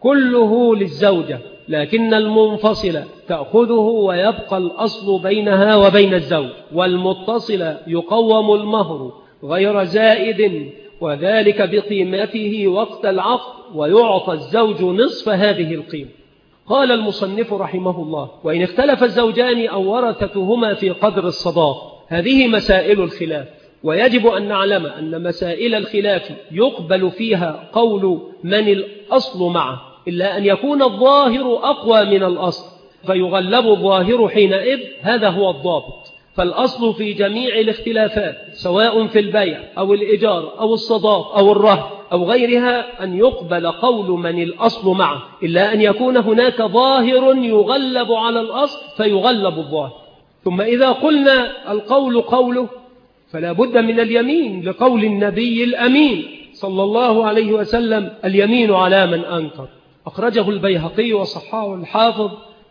كله للزوجة، لكن المنفصل تأخذه ويبقى الأصل بينها وبين الزوج، والمتصل يقوم المهر غير زائد وذلك بقيمته وقت العقد ويعطى الزوج نصف هذه القيمة. قال المصنف رحمه الله: وإن اختلف الزوجان أو ورثتهما في قدر الصداق. هذه مسائل الخلاف، ويجب أن نعلم أن مسائل الخلاف يقبل فيها قول من الأصل معه، إلا أن يكون الظاهر أقوى من الأصل فيغلب الظاهر حينئذ، هذا هو الضابط. فالأصل في جميع الاختلافات سواء في البيع أو الإيجار أو الصداق أو الرهن أو غيرها أن يقبل قول من الأصل معه، إلا أن يكون هناك ظاهر يغلب على الأصل فيغلب الظاهر. ثم إذا قلنا القول قوله فلا بد من اليمين، لقول النبي الأمين صلى الله عليه وسلم: اليمين على من أنكر. أخرجه البيهقي وصححه الحافظ،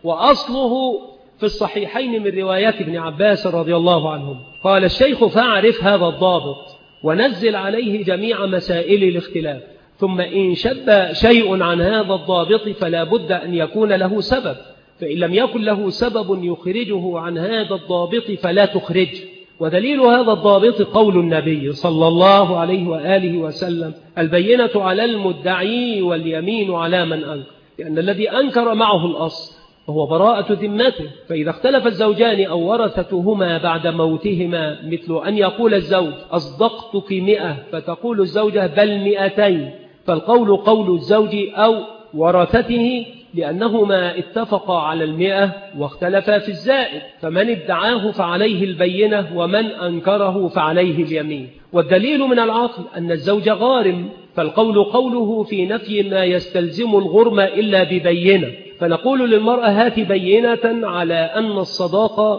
وأصله في الصحيحين من روايات ابن عباس رضي الله عنهم. قال الشيخ: فاعرف هذا الضابط ونزل عليه جميع مسائل الاختلاف، ثم إن شب شيء عن هذا الضابط فلا بد أن يكون له سبب، فإن لم يكن له سبب يخرجه عن هذا الضابط فلا تخرج. ودليل هذا الضابط قول النبي صلى الله عليه وآله وسلم: البينة على المدعي واليمين على من أنكر، لأن الذي أنكر معه الأصل وهو براءة ذمته. فإذا اختلف الزوجان أو ورثتهما بعد موتهما، مثل أن يقول الزوج: أصدقتك 100، فتقول الزوجة: بل 200، فالقول قول الزوج أو ورثته، لأنهما اتفقا على 100 واختلفا في الزائد، فمن ادعاه فعليه البينة ومن أنكره فعليه اليمين. والدليل من العقل أن الزوج غارم، فالقول قوله في نفي ما يستلزم الغرم إلا ببينة، فنقول للمرأة: هات بينة على أن الصداق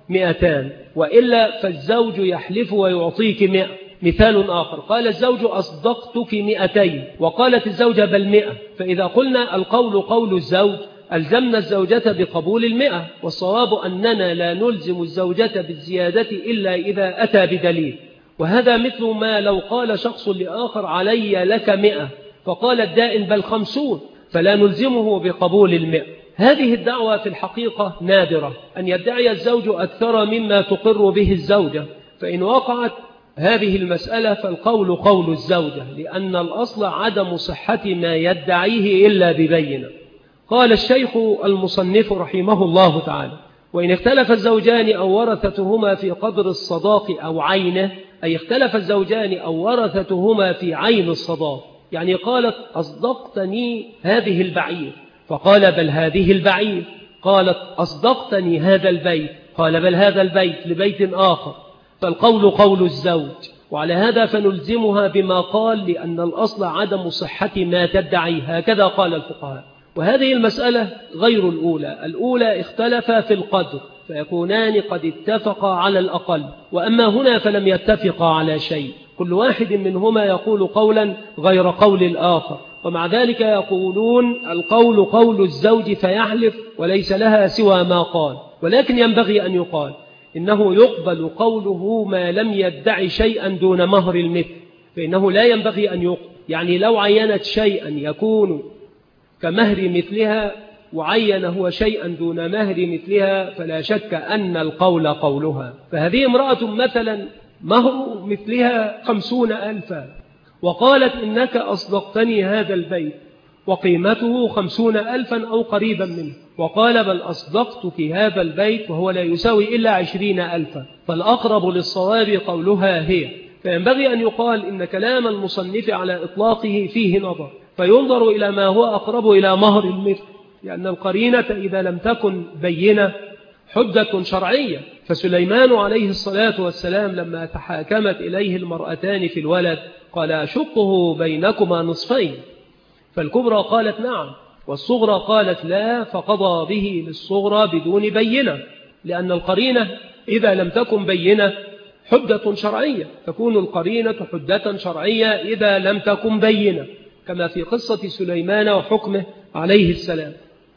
200 وإلا فالزوج يحلف ويعطيك 100. مثال آخر قال الزوج أصدقتك 200 وقالت الزوجة بل 100. فإذا قلنا القول قول الزوج ألزمنا الزوجة بقبول 100، والصواب أننا لا نلزم الزوجة بالزيادة إلا إذا أتى بدليل. وهذا مثل ما لو قال شخص لآخر علي لك 100 فقال الدائن بل 50، فلا نلزمه بقبول 100. هذه الدعوة في الحقيقة نادرة، أن يدعي الزوج أكثر مما تقر به الزوجة. فإن وقعت هذه المسألة فالقول قول الزوجة، لأن الأصل عدم صحة ما يدعيه إلا ببينة. قال الشيخ المصنف رحمه الله تعالى: وإن اختلف الزوجان أو ورثتهما في قدر الصداق أو عينه، أي اختلف الزوجان أو ورثتهما في عين الصداق، يعني قالت أصدقتني هذه البعير فقال بل هذه البعير، قالت أصدقتني هذا البيت قال بل هذا البيت لبيت آخر، فالقول قول الزوج. وعلى هذا فنلزمها بما قال، لأن الأصل عدم صحة ما تدعي، هكذا قال الفقهاء. وهذه المسألة غير الأولى اختلفا في القدر فيكونان قد اتفقا على الأقل، وأما هنا فلم يتفقا على شيء، كل واحد منهما يقول قولا غير قول الآخر، ومع ذلك يقولون القول قول الزوج فيحلف وليس لها سوى ما قال. ولكن ينبغي أن يقال إنه يقبل قوله ما لم يدعي شيئا دون مهر المثل، فإنه لا ينبغي أن يقبل، يعني لو عينت شيئا يكون كمهر مثلها وعين هو شيئا دون مهر مثلها فلا شك أن القول قولها. فهذه امرأة مثلا مهر مثلها 50,000 وقالت إنك أصدقتني هذا البيت وقيمته 50,000 أو قريبا منه، وقال بل أصدقتك هذا البيت وهو لا يساوي إلا 20,000، فالأقرب للصواب قولها هي. فينبغي أن يقال إن كلام المصنف على إطلاقه فيه نظر، فينظر إلى ما هو أقرب إلى مهر المثل، لأن القرينة إذا لم تكن بينة حجة شرعية. فسليمان عليه الصلاة والسلام لما تحاكمت إليه المرأتان في الولد قال أشقه بينكما نصفين، فالكبرى قالت نعم والصغرى قالت لا، فقضى به للصغرى بدون بينة، لأن القرينة إذا لم تكن بينة حجة شرعية، تكون القرينة حجة شرعية إذا لم تكن بينة، كما في قصة سليمان وحكمه عليه السلام.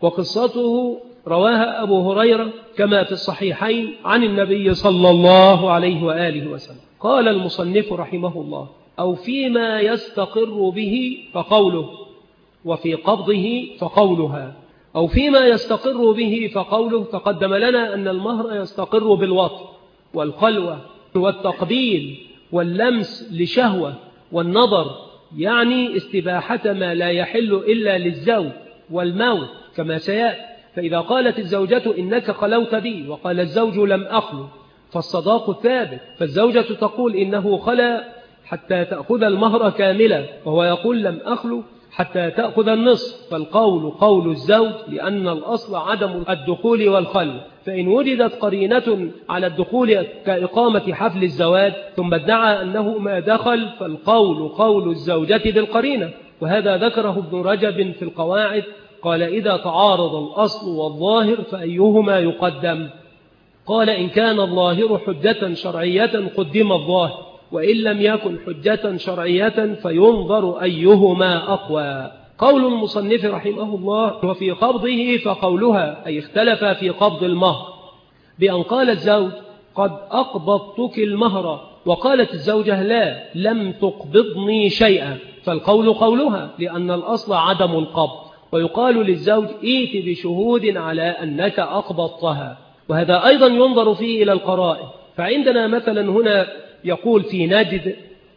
وقصته رواها أبو هريرة كما في الصحيحين عن النبي صلى الله عليه وآله وسلم. قال المصنف رحمه الله: أو فيما يستقر به فقوله، وفي قبضه فقولها. أو فيما يستقر به فقوله، تقدم لنا أن المهر يستقر بالوطء والخلوة والتقبيل واللمس لشهوة والنظر، يعني استباحة ما لا يحل إلا للزوج والموت كما سيأتي. فإذا قالت الزوجة إنك خلوت بي وقال الزوج لم أخلو فالصداق ثابت، فالزوجة تقول إنه خلا حتى تأخذ المهر كاملا، وهو يقول لم أخلو حتى تأخذ النصف، فالقول قول الزوج، لأن الأصل عدم الدخول والخلو. فإن وجدت قرينة على الدخول كإقامة حفل الزواج ثم ادعى أنه ما دخل، فالقول قول الزوجة بالقرينة. وهذا ذكره ابن رجب في القواعد، قال إذا تعارض الأصل والظاهر فأيهما يقدم؟ قال إن كان الظاهر حجة شرعية قدم الظاهر، وإن لم يكن حجة شرعية فينظر أيهما أقوى. قول المصنف رحمه الله: وفي قبضه فقولها، أي اختلف في قبض المهر، بأن قال الزوج قد أقبضتك المهر وقالت الزوجة لا لم تقبضني شيئا، فالقول قولها، لأن الأصل عدم القبض. ويقال للزوج ائت بشهود على أنك أقبضتها، وهذا أيضا ينظر فيه إلى القرائن. فعندنا مثلا هنا يقول في نجد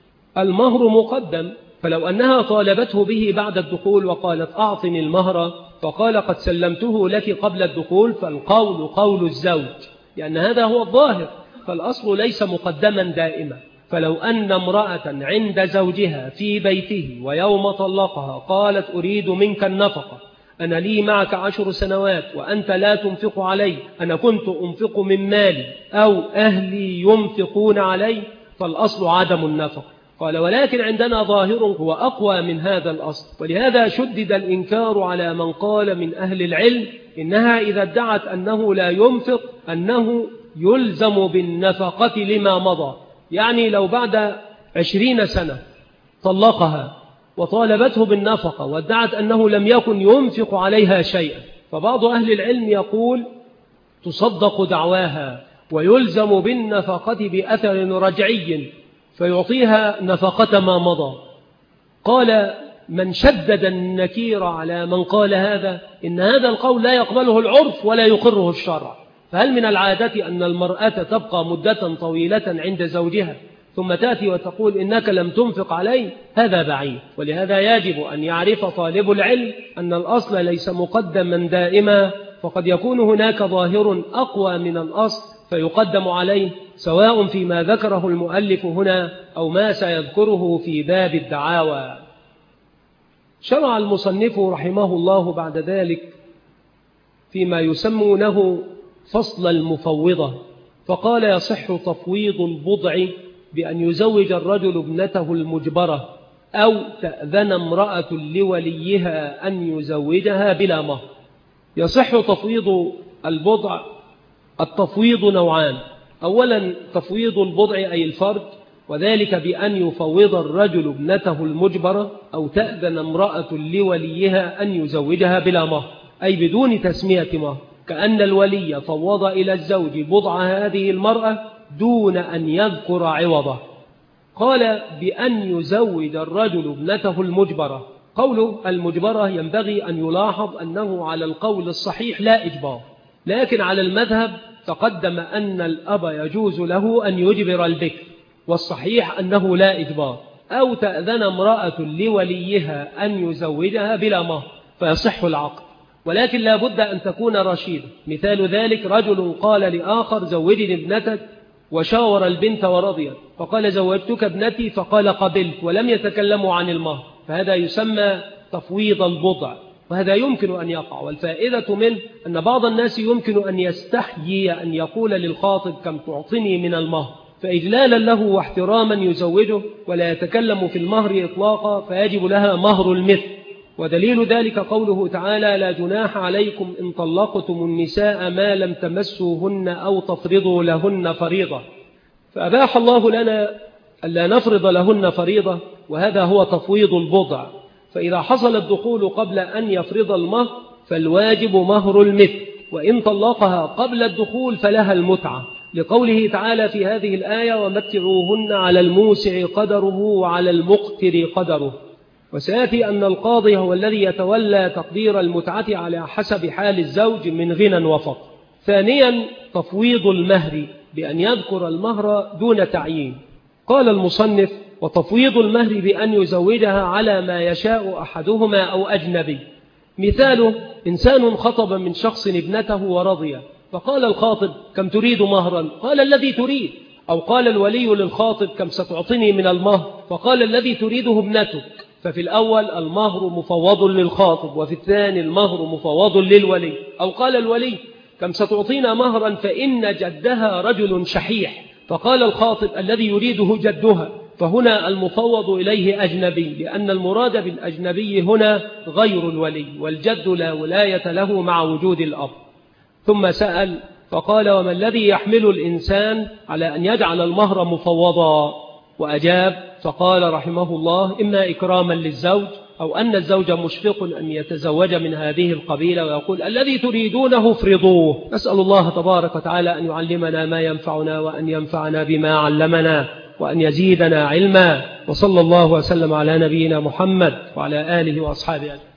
المهر مقدم، فلو أنها طالبته به بعد الدخول وقالت أعطني المهر فقال قد سلمته لك قبل الدخول، فالقول قول الزوج، لأن هذا هو الظاهر، فالأصل ليس مقدما دائما. فلو أن امرأة عند زوجها في بيته ويوم طلقها قالت أريد منك النفقة، أنا لي معك 10 سنوات وأنت لا تنفق علي، أنا كنت أنفق من مالي أو أهلي ينفقون علي، فالأصل عدم النفقة. قال ولكن عندنا ظاهر هو أقوى من هذا الأصل، ولهذا شدد الإنكار على من قال من أهل العلم إنها إذا ادعت أنه لا ينفق أنه يلزم بالنفقة لما مضى. يعني لو بعد 20 سنة طلقها وطالبته بالنفقة وادعت أنه لم يكن ينفق عليها شيئا، فبعض أهل العلم يقول تصدق دعواها ويلزم بالنفقة بأثر رجعي فيعطيها نفقة ما مضى. قال من شدد النكير على من قال هذا إن هذا القول لا يقبله العرف ولا يقره الشرع. فهل من العادة أن المرأة تبقى مدة طويلة عند زوجها ثم تأتي وتقول إنك لم تنفق علي؟ هذا بعيد. ولهذا يجب أن يعرف طالب العلم أن الأصل ليس مقدما دائما، فقد يكون هناك ظاهر أقوى من الأصل فيقدم عليه، سواء فيما ذكره المؤلف هنا أو ما سيذكره في باب الدعاوى. شرع المصنف رحمه الله بعد ذلك فيما يسمونه فصل المفوضة، فقال يصح تفويض البضع بأن يزوج الرجل ابنته المجبرة أو تأذن امرأة لوليها أن يزوجها بلا مهر. يصح تفويض البضع. التفويض نوعان: أولا تفويض البضع أي الفرج، وذلك بأن يفوض الرجل ابنته المجبرة أو تأذن امرأة لوليها أن يزوجها بلا مهر، أي بدون تسمية مهر، كأن الولي فوض إلى الزوج بضع هذه المرأة دون أن يذكر عوضه. قال بأن يزوج الرجل ابنته المجبرة. قوله المجبرة ينبغي أن يلاحظ أنه على القول الصحيح لا إجبار، لكن على المذهب تقدم أن الأب يجوز له أن يجبر البكر، والصحيح أنه لا إجبار. أو تأذن امرأة لوليها أن يزوجها بلا مهر فيصح العقد، ولكن لا بد أن تكون رشيدة. مثال ذلك رجل قال لآخر زوجني ابنتك وشاور البنت ورضيت، فقال زوجتك ابنتي فقال قبلت، ولم يتكلموا عن المهر، فهذا يسمى تفويض البضع، وهذا يمكن أن يقع. والفائدة منه أن بعض الناس يمكن أن يستحيي أن يقول للخاطب كم تعطني من المهر، فإجلالا له واحتراما يزوجه ولا يتكلم في المهر إطلاقا، فيجب لها مهر المثل. ودليل ذلك قوله تعالى لا جناح عليكم إن طلقتم النساء ما لم تمسوهن أو تفرضوا لهن فريضة. فأباح الله لنا ألا نفرض لهن فريضة، وهذا هو تفويض البضع. فإذا حصل الدخول قبل أن يفرض المهر فالواجب مهر المثل، وإن طلقها قبل الدخول فلها المتعة، لقوله تعالى في هذه الآية ومتعوهن على الموسع قدره وعلى المقتر قدره. وسيأتي أن القاضي هو الذي يتولى تقدير المتعة على حسب حال الزوج من غنى وفقر. ثانيا تفويض المهر بأن يذكر المهر دون تعيين. قال المصنف وتفويض المهر بأن يزوجها على ما يشاء أحدهما أو أجنبي. مثاله إنسان خطب من شخص ابنته ورضي، فقال الخاطب كم تريد مهرا؟ قال الذي تريد. أو قال الولي للخاطب كم ستعطني من المهر؟ فقال الذي تريده ابنتك. ففي الأول المهر مفوض للخاطب، وفي الثاني المهر مفوض للولي. أو قال الولي كم ستعطينا مهرا فإن جدها رجل شحيح، فقال الخاطب الذي يريده جدها، فهنا المفوض إليه أجنبي، لأن المراد بالأجنبي هنا غير الولي، والجد لا ولاية له مع وجود الأب. ثم سأل فقال وما الذي يحمل الإنسان على أن يجعل المهر مفوضا؟ وأجاب فقال رحمه الله إما إكراما للزوج، أو أن الزوج مشفق أن يتزوج من هذه القبيلة ويقول الذي تريدونه افرضوه. نسأل الله تبارك وتعالى أن يعلمنا ما ينفعنا، وأن ينفعنا بما علمنا، وأن يزيدنا علما. وصلى الله وسلم على نبينا محمد وعلى آله وأصحابه.